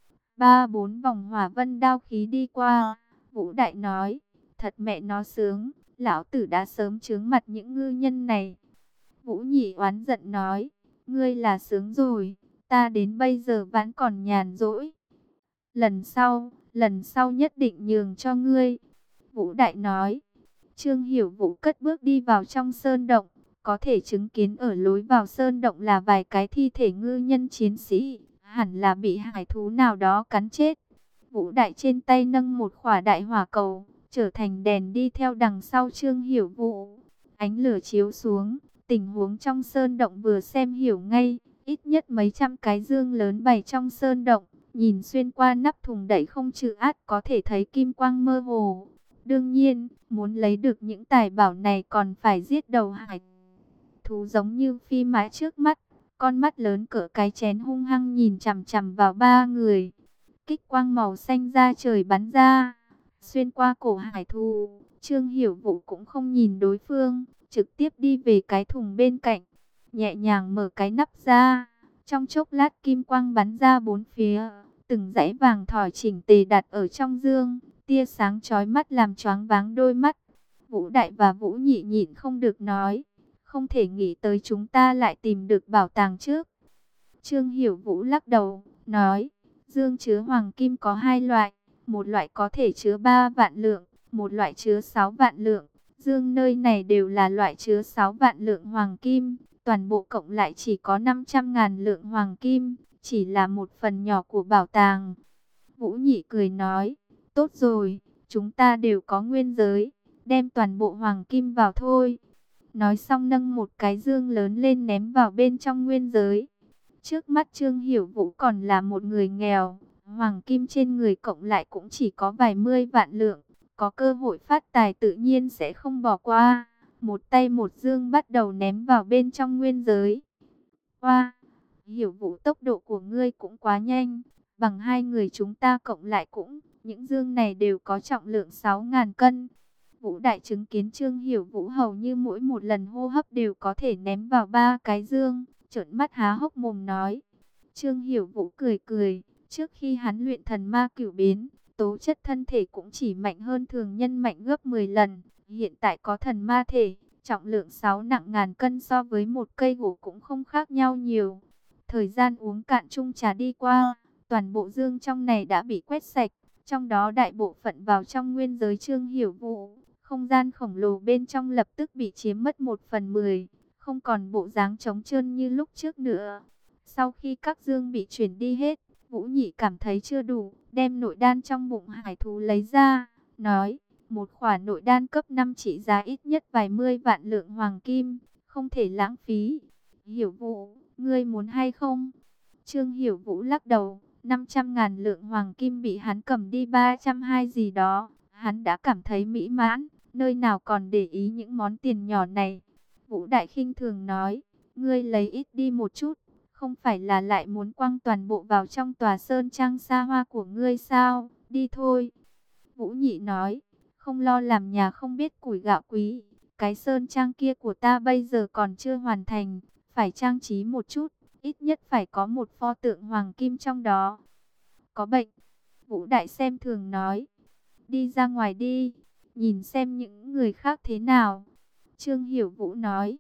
Ba bốn vòng hỏa vân đao khí đi qua, Vũ Đại nói, thật mẹ nó sướng, lão tử đã sớm chướng mặt những ngư nhân này. Vũ Nhị oán giận nói, ngươi là sướng rồi, ta đến bây giờ vẫn còn nhàn rỗi. Lần sau, lần sau nhất định nhường cho ngươi. Vũ Đại nói. Trương Hiểu Vũ cất bước đi vào trong sơn động. Có thể chứng kiến ở lối vào sơn động là vài cái thi thể ngư nhân chiến sĩ. Hẳn là bị hải thú nào đó cắn chết. Vũ Đại trên tay nâng một khỏa đại hỏa cầu, trở thành đèn đi theo đằng sau Trương Hiểu Vũ. Ánh lửa chiếu xuống, tình huống trong sơn động vừa xem hiểu ngay. Ít nhất mấy trăm cái dương lớn bày trong sơn động, nhìn xuyên qua nắp thùng đậy không chữ át có thể thấy kim quang mơ hồ. Đương nhiên, muốn lấy được những tài bảo này còn phải giết đầu hải thú giống như phi mã trước mắt, con mắt lớn cỡ cái chén hung hăng nhìn chằm chằm vào ba người. Kích quang màu xanh ra trời bắn ra, xuyên qua cổ hải thú. Trương Hiểu Vũ cũng không nhìn đối phương, trực tiếp đi về cái thùng bên cạnh, nhẹ nhàng mở cái nắp ra. Trong chốc lát kim quang bắn ra bốn phía, từng dãy vàng thỏi chỉnh tề đặt ở trong dương, tia sáng chói mắt làm choáng váng đôi mắt. Vũ Đại và Vũ Nhị nhịn không được nói, không thể nghĩ tới chúng ta lại tìm được bảo tàng trước. Trương Hiểu Vũ lắc đầu, nói, dương chứa hoàng kim có hai loại, một loại có thể chứa ba vạn lượng, một loại chứa sáu vạn lượng. Dương nơi này đều là loại chứa sáu vạn lượng hoàng kim, toàn bộ cộng lại chỉ có năm trăm ngàn lượng hoàng kim, chỉ là một phần nhỏ của bảo tàng. Vũ Nhị cười nói, tốt rồi, chúng ta đều có nguyên giới, đem toàn bộ hoàng kim vào thôi. Nói xong nâng một cái dương lớn lên ném vào bên trong nguyên giới. Trước mắt Trương Hiểu Vũ còn là một người nghèo, hoàng kim trên người cộng lại cũng chỉ có vài mươi vạn lượng, có cơ hội phát tài tự nhiên sẽ không bỏ qua. Một tay một dương bắt đầu ném vào bên trong nguyên giới. Hoa, Hiểu Vũ tốc độ của ngươi cũng quá nhanh, bằng hai người chúng ta cộng lại cũng, những dương này đều có trọng lượng sáu ngàn cân. Vũ Đại chứng kiến Trương Hiểu Vũ hầu như mỗi một lần hô hấp đều có thể ném vào ba cái dương, trợn mắt há hốc mồm nói. Trương Hiểu Vũ cười cười, trước khi hắn luyện thần ma cửu biến, tố chất thân thể cũng chỉ mạnh hơn thường nhân mạnh gấp mười lần, hiện tại có thần ma thể, trọng lượng sáu nặng ngàn cân so với một cây gỗ cũng không khác nhau nhiều. Thời gian uống cạn chung trà đi qua, toàn bộ dương trong này đã bị quét sạch, trong đó đại bộ phận vào trong nguyên giới Trương Hiểu Vũ. Không gian khổng lồ bên trong lập tức bị chiếm mất một phần mười, không còn bộ dáng trống trơn như lúc trước nữa. Sau khi các dương bị chuyển đi hết, Vũ Nhị cảm thấy chưa đủ, đem nội đan trong bụng hải thú lấy ra, nói, một khỏa nội đan cấp năm trị giá ít nhất vài mươi vạn lượng hoàng kim, không thể lãng phí. Hiểu Vũ, ngươi muốn hay không? Trương Hiểu Vũ lắc đầu, năm trăm ngàn lượng hoàng kim bị hắn cầm đi ba trăm hai gì đó, hắn đã cảm thấy mỹ mãn, nơi nào còn để ý những món tiền nhỏ này. Vũ Đại khinh thường nói, ngươi lấy ít đi một chút, không phải là lại muốn quăng toàn bộ vào trong tòa sơn trang xa hoa của ngươi sao, đi thôi. Vũ Nhị nói, không lo làm nhà không biết củi gạo quý, cái sơn trang kia của ta bây giờ còn chưa hoàn thành, phải trang trí một chút, ít nhất phải có một pho tượng hoàng kim trong đó. Có bệnh, Vũ Đại xem thường nói, đi ra ngoài đi, nhìn xem những người khác thế nào. Trương Hiểu Vũ nói,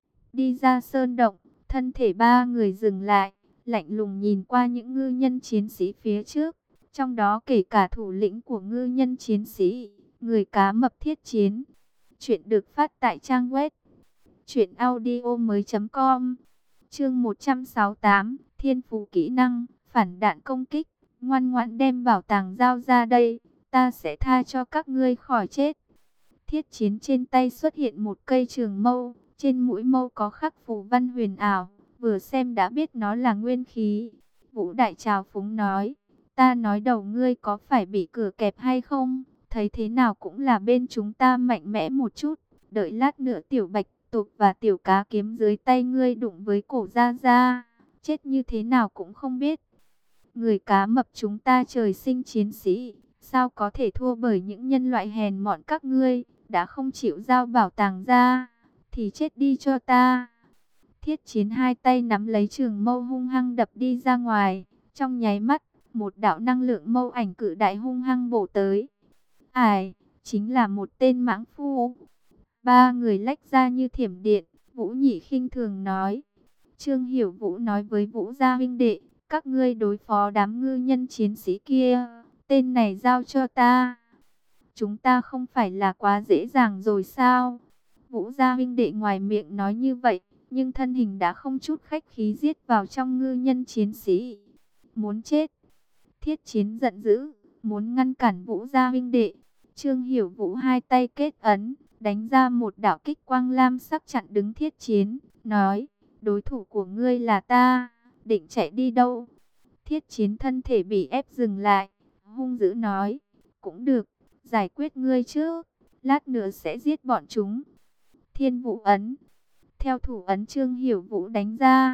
đi ra sơn động, thân thể ba người dừng lại, lạnh lùng nhìn qua những ngư nhân chiến sĩ phía trước, trong đó kể cả thủ lĩnh của ngư nhân chiến sĩ, người cá mập Thiết Chiến. Chuyện được phát tại trang web truyện audio mới chấm com. Chương một trăm sáu mươi tám, Thiên phú kỹ năng, phản đạn công kích, ngoan ngoãn đem bảo tàng giao ra đây, ta sẽ tha cho các ngươi khỏi chết. Thiết Chiến trên tay xuất hiện một cây trường mâu, trên mũi mâu có khắc phù văn huyền ảo, vừa xem đã biết nó là nguyên khí. Vũ Đại trào phúng nói, ta nói đầu ngươi có phải bị cửa kẹp hay không, thấy thế nào cũng là bên chúng ta mạnh mẽ một chút, đợi lát nữa tiểu bạch tuộc và tiểu cá kiếm dưới tay ngươi đụng với cổ ra ra, chết như thế nào cũng không biết. Người cá mập chúng ta trời sinh chiến sĩ, sao có thể thua bởi những nhân loại hèn mọn các ngươi, đã không chịu giao bảo tàng ra, thì chết đi cho ta. Thiết Chiến hai tay nắm lấy trường mâu hung hăng đập đi ra ngoài, trong nháy mắt, một đạo năng lượng mâu ảnh cự đại hung hăng bổ tới. Ải, chính là một tên mãng phu. Ba người lách ra như thiểm điện, Vũ Nhị khinh thường nói. Trương Hiểu Vũ nói với Vũ gia huynh đệ, các ngươi đối phó đám ngư nhân chiến sĩ kia, tên này giao cho ta. Chúng ta không phải là quá dễ dàng rồi sao? Vũ gia huynh đệ ngoài miệng nói như vậy, nhưng thân hình đã không chút khách khí giết vào trong ngư nhân chiến sĩ. Muốn chết. Thiết Chiến giận dữ, muốn ngăn cản Vũ gia huynh đệ. Trương Hiểu Vũ hai tay kết ấn, đánh ra một đạo kích quang lam sắc chặn đứng Thiết Chiến, nói, đối thủ của ngươi là ta, định chạy đi đâu? Thiết Chiến thân thể bị ép dừng lại, hung dữ nói, cũng được, giải quyết ngươi trước, lát nữa sẽ giết bọn chúng. Thiên Vũ ấn, theo thủ ấn Trương Hiểu Vũ đánh ra,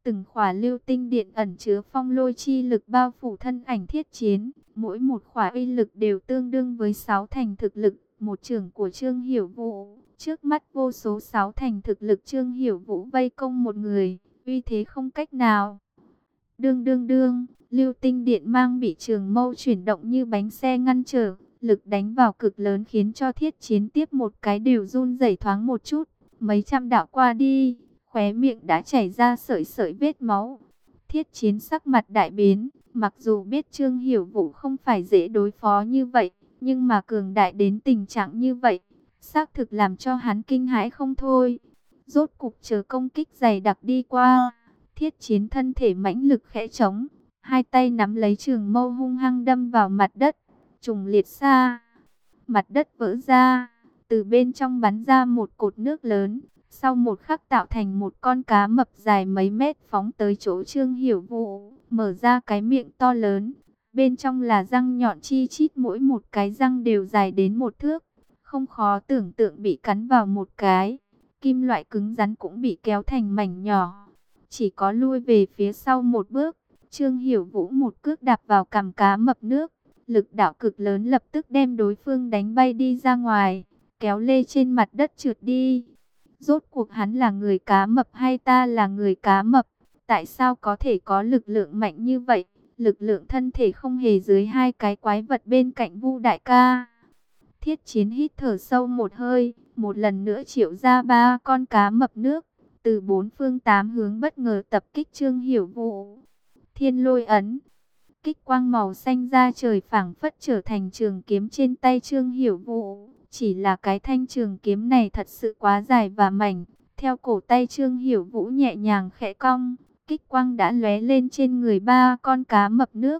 Từng khỏa lưu tinh điện ẩn chứa phong lôi chi lực bao phủ thân ảnh Thiết Chiến, mỗi một khỏa uy lực đều tương đương với sáu thành thực lực một trưởng của Trương Hiểu Vũ. Trước mắt vô số sáu thành thực lực Trương Hiểu Vũ vây công một người, uy thế không cách nào. Đương đương đương, lưu tinh điện mang bị trường mâu chuyển động như bánh xe ngăn trở, lực đánh vào cực lớn khiến cho Thiết Chiến tiếp một cái đều run rẩy thoáng một chút, mấy trăm đạo qua đi, khóe miệng đã chảy ra sợi sợi vết máu. Thiết Chiến sắc mặt đại biến, mặc dù biết Trương Hiểu Vũ không phải dễ đối phó như vậy, nhưng mà cường đại đến tình trạng như vậy, xác thực làm cho hắn kinh hãi không thôi. Rốt cục chờ công kích dày đặc đi qua, Thiết Chiến thân thể mãnh lực khẽ trống, hai tay nắm lấy trường mâu hung hăng đâm vào mặt đất, trùng liệt xa. Mặt đất vỡ ra, từ bên trong bắn ra một cột nước lớn, sau một khắc tạo thành một con cá mập dài mấy mét phóng tới chỗ Trương Hiểu Vũ, mở ra cái miệng to lớn. Bên trong là răng nhọn chi chít, mỗi một cái răng đều dài đến một thước, không khó tưởng tượng bị cắn vào một cái. Kim loại cứng rắn cũng bị kéo thành mảnh nhỏ. Chỉ có lui về phía sau một bước, Trương Hiểu Vũ một cước đạp vào cằm cá mập nước. Lực đạo cực lớn lập tức đem đối phương đánh bay đi ra ngoài, kéo lê trên mặt đất trượt đi. Rốt cuộc hắn là người cá mập hay ta là người cá mập? Tại sao có thể có lực lượng mạnh như vậy? Lực lượng thân thể không hề dưới hai cái quái vật bên cạnh Vu đại ca. Thiết Chiến hít thở sâu một hơi, một lần nữa triệu ra ba con cá mập nước, từ bốn phương tám hướng bất ngờ tập kích Trương Hiểu Vũ. Thiên Lôi ấn, kích quang màu xanh ra trời phảng phất trở thành trường kiếm trên tay Trương Hiểu Vũ. Chỉ là cái thanh trường kiếm này thật sự quá dài và mảnh, theo cổ tay Trương Hiểu Vũ nhẹ nhàng khẽ cong, kích quang đã lóe lên trên người ba con cá mập nước.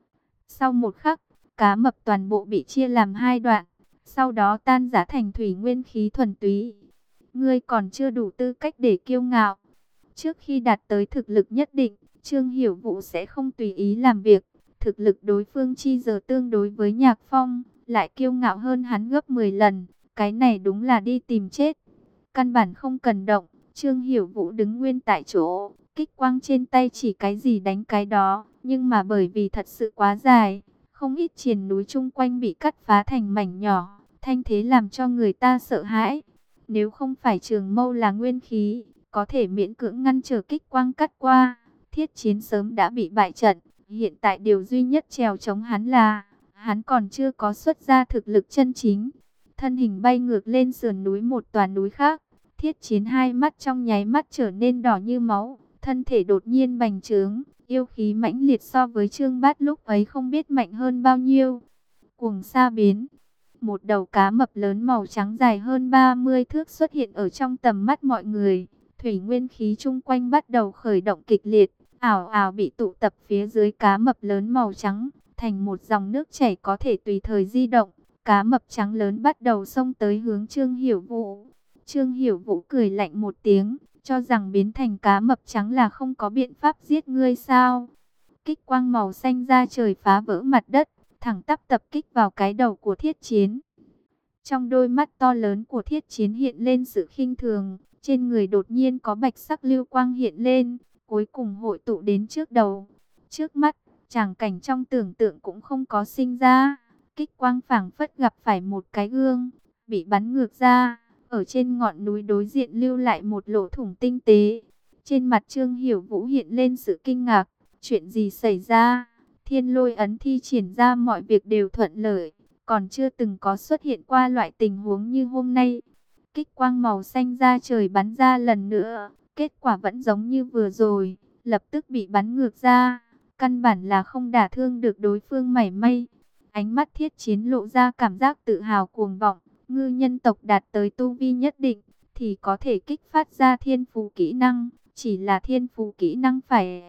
Sau một khắc, cá mập toàn bộ bị chia làm hai đoạn, sau đó tan rã thành thủy nguyên khí thuần túy. Ngươi còn chưa đủ tư cách để kiêu ngạo. Trước khi đạt tới thực lực nhất định, Trương Hiểu Vũ sẽ không tùy ý làm việc. Thực lực đối phương chi giờ tương đối với Nhạc Phong, lại kiêu ngạo hơn hắn gấp mười lần. Cái này đúng là đi tìm chết. Căn bản không cần động, Trương Hiểu Vũ đứng nguyên tại chỗ. Kích quang trên tay chỉ cái gì đánh cái đó. Nhưng mà bởi vì thật sự quá dài, không ít triền núi chung quanh bị cắt phá thành mảnh nhỏ. Thanh thế làm cho người ta sợ hãi. Nếu không phải trường mâu là nguyên khí, có thể miễn cưỡng ngăn trở kích quang cắt qua. Thiết Chiến sớm đã bị bại trận. Hiện tại điều duy nhất trèo chống hắn là, hắn còn chưa có xuất ra thực lực chân chính. Thân hình bay ngược lên sườn núi một tòa núi khác. Thiết Chiến hai mắt trong nháy mắt trở nên đỏ như máu. Thân thể đột nhiên bành trướng. Yêu khí mãnh liệt so với Trương Bát lúc ấy không biết mạnh hơn bao nhiêu. Cuồng sa biến. Một đầu cá mập lớn màu trắng dài hơn ba mươi thước xuất hiện ở trong tầm mắt mọi người. Thủy nguyên khí chung quanh bắt đầu khởi động kịch liệt, ảo ảo bị tụ tập phía dưới cá mập lớn màu trắng, thành một dòng nước chảy có thể tùy thời di động. Cá mập trắng lớn bắt đầu xông tới hướng Trương Hiểu Vũ. Trương Hiểu Vũ cười lạnh một tiếng, cho rằng biến thành cá mập trắng là không có biện pháp giết ngươi sao? Kích quang màu xanh ra trời phá vỡ mặt đất, thẳng tắp tập kích vào cái đầu của Thiết Chiến. Trong đôi mắt to lớn của Thiết Chiến hiện lên sự khinh thường, trên người đột nhiên có bạch sắc lưu quang hiện lên, cuối cùng hội tụ đến trước đầu. Trước mắt, tràng cảnh trong tưởng tượng cũng không có sinh ra, kích quang phảng phất gặp phải một cái gương, bị bắn ngược ra, ở trên ngọn núi đối diện lưu lại một lỗ thủng tinh tế. Trên mặt Trương Hiểu Vũ hiện lên sự kinh ngạc, chuyện gì xảy ra? Thiên Lôi ấn thi triển ra mọi việc đều thuận lợi, còn chưa từng có xuất hiện qua loại tình huống như hôm nay. Kích quang màu xanh ra trời bắn ra lần nữa, kết quả vẫn giống như vừa rồi, lập tức bị bắn ngược ra, căn bản là không đả thương được đối phương mảy may. Ánh mắt Thiết Chiến lộ ra cảm giác tự hào cuồng vọng, ngư nhân tộc đạt tới tu vi nhất định, thì có thể kích phát ra thiên phú kỹ năng, chỉ là thiên phú kỹ năng phải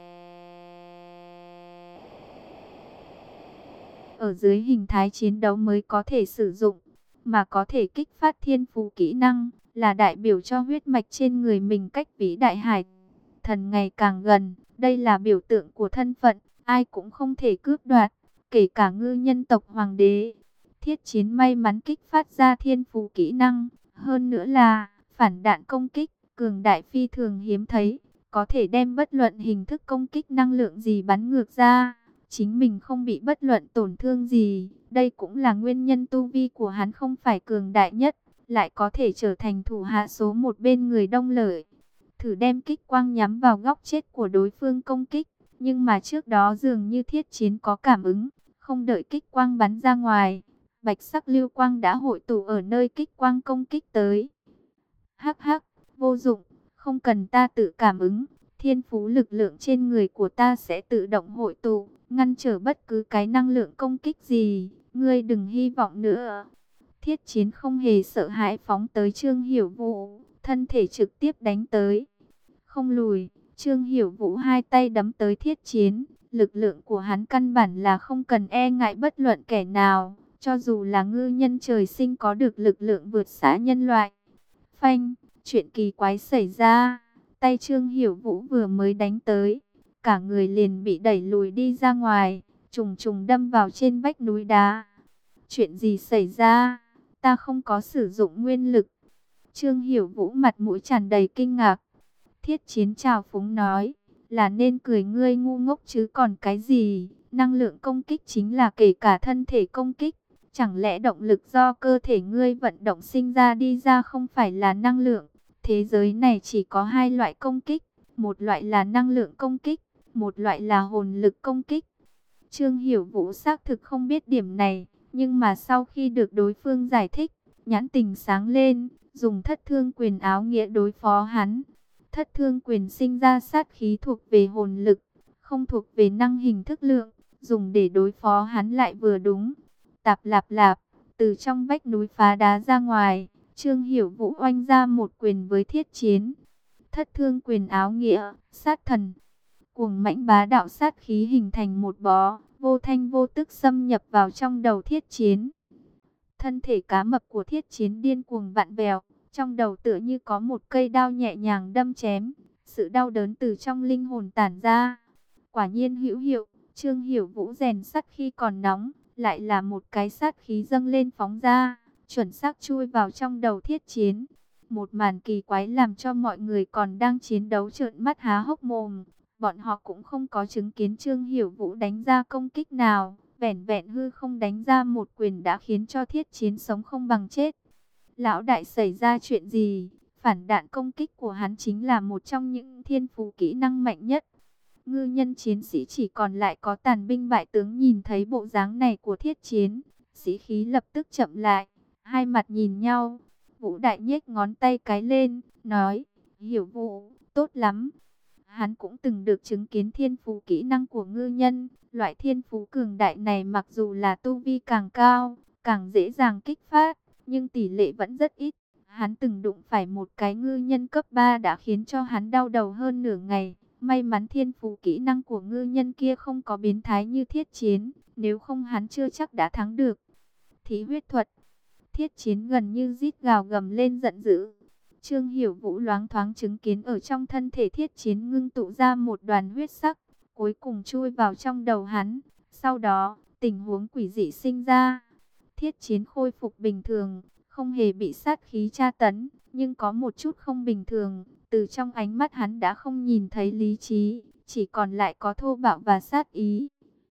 ở dưới hình thái chiến đấu mới có thể sử dụng, mà có thể kích phát thiên phú kỹ năng, là đại biểu cho huyết mạch trên người mình cách vĩ đại hải thần ngày càng gần. Đây là biểu tượng của thân phận, ai cũng không thể cướp đoạt, kể cả ngư nhân tộc hoàng đế. Thiết Chiến may mắn kích phát ra thiên phú kỹ năng, hơn nữa là phản đạn công kích, cường đại phi thường hiếm thấy, có thể đem bất luận hình thức công kích năng lượng gì bắn ngược ra, chính mình không bị bất luận tổn thương gì. Đây cũng là nguyên nhân tu vi của hắn không phải cường đại nhất, lại có thể trở thành thủ hạ số một bên người Đông Lợi. Thử đem kích quang nhắm vào góc chết của đối phương công kích, nhưng mà trước đó dường như Thiết Chiến có cảm ứng, không đợi kích quang bắn ra ngoài, bạch sắc lưu quang đã hội tụ ở nơi kích quang công kích tới. Hắc hắc, vô dụng, không cần ta tự cảm ứng, thiên phú lực lượng trên người của ta sẽ tự động hội tụ, ngăn trở bất cứ cái năng lượng công kích gì, ngươi đừng hy vọng nữa. Thiết Chiến không hề sợ hãi phóng tới Trương Hiểu Vũ, thân thể trực tiếp đánh tới. Không lùi, Trương Hiểu Vũ hai tay đấm tới Thiết Chiến, lực lượng của hắn căn bản là không cần e ngại bất luận kẻ nào, cho dù là ngư nhân trời sinh có được lực lượng vượt xa nhân loại. Phanh, chuyện kỳ quái xảy ra, tay Trương Hiểu Vũ vừa mới đánh tới, cả người liền bị đẩy lùi đi ra ngoài, trùng trùng đâm vào trên vách núi đá. Chuyện gì xảy ra? Ta không có sử dụng nguyên lực. Trương Hiểu Vũ mặt mũi tràn đầy kinh ngạc. Thiết Chiến trào phúng nói, là nên cười ngươi ngu ngốc chứ còn cái gì, năng lượng công kích chính là kể cả thân thể công kích. Chẳng lẽ động lực do cơ thể ngươi vận động sinh ra đi ra không phải là năng lượng? Thế giới này chỉ có hai loại công kích, một loại là năng lượng công kích, một loại là hồn lực công kích. Trương Hiểu Vũ xác thực không biết điểm này, nhưng mà sau khi được đối phương giải thích, nhãn tình sáng lên, dùng thất thương quyền áo nghĩa đối phó hắn. Thất thương quyền sinh ra sát khí thuộc về hồn lực, không thuộc về năng hình thức lượng, dùng để đối phó hắn lại vừa đúng. Tạp lạp lạp, từ trong vách núi phá đá ra ngoài, Trương Hiểu Vũ oanh ra một quyền với Thiết Chiến. Thất thương quyền áo nghĩa, sát thần. Cuồng mãnh bá đạo sát khí hình thành một bó, vô thanh vô tức xâm nhập vào trong đầu Thiết Chiến. Thân thể cá mập của Thiết Chiến điên cuồng vặn vẹo, trong đầu tựa như có một cây đao nhẹ nhàng đâm chém, sự đau đớn từ trong linh hồn tản ra. Quả nhiên hữu hiệu, Trương Hiểu Vũ rèn sắt khi còn nóng, lại là một cái sát khí dâng lên phóng ra, chuẩn xác chui vào trong đầu Thiết Chiến. Một màn kỳ quái làm cho mọi người còn đang chiến đấu trợn mắt há hốc mồm. Bọn họ cũng không có chứng kiến Trương Hiểu Vũ đánh ra công kích nào, vẻn vẹn hư không đánh ra một quyền đã khiến cho Thiết Chiến sống không bằng chết. Lão đại xảy ra chuyện gì? Phản đạn công kích của hắn chính là một trong những thiên phú kỹ năng mạnh nhất. Ngư nhân chiến sĩ chỉ còn lại có tàn binh bại tướng nhìn thấy bộ dáng này của Thiết Chiến, sĩ khí lập tức chậm lại, hai mặt nhìn nhau. Vũ đại nhếch ngón tay cái lên, nói, Hiểu Vũ, tốt lắm. Hắn cũng từng được chứng kiến thiên phú kỹ năng của ngư nhân, loại thiên phú cường đại này mặc dù là tu vi càng cao, càng dễ dàng kích phát, nhưng tỷ lệ vẫn rất ít. Hắn từng đụng phải một cái ngư nhân cấp ba đã khiến cho hắn đau đầu hơn nửa ngày. May mắn thiên phú kỹ năng của ngư nhân kia không có biến thái như Thiết Chiến, nếu không hắn chưa chắc đã thắng được. Thí huyết thuật. Thiết Chiến gần như rít gào gầm lên giận dữ. Trương Hiểu Vũ loáng thoáng chứng kiến ở trong thân thể Thiết Chiến ngưng tụ ra một đoàn huyết sắc, cuối cùng chui vào trong đầu hắn. Sau đó, tình huống quỷ dị sinh ra. Thiết Chiến khôi phục bình thường, không hề bị sát khí tra tấn, nhưng có một chút không bình thường. Từ trong ánh mắt hắn đã không nhìn thấy lý trí, chỉ còn lại có thô bạo và sát ý.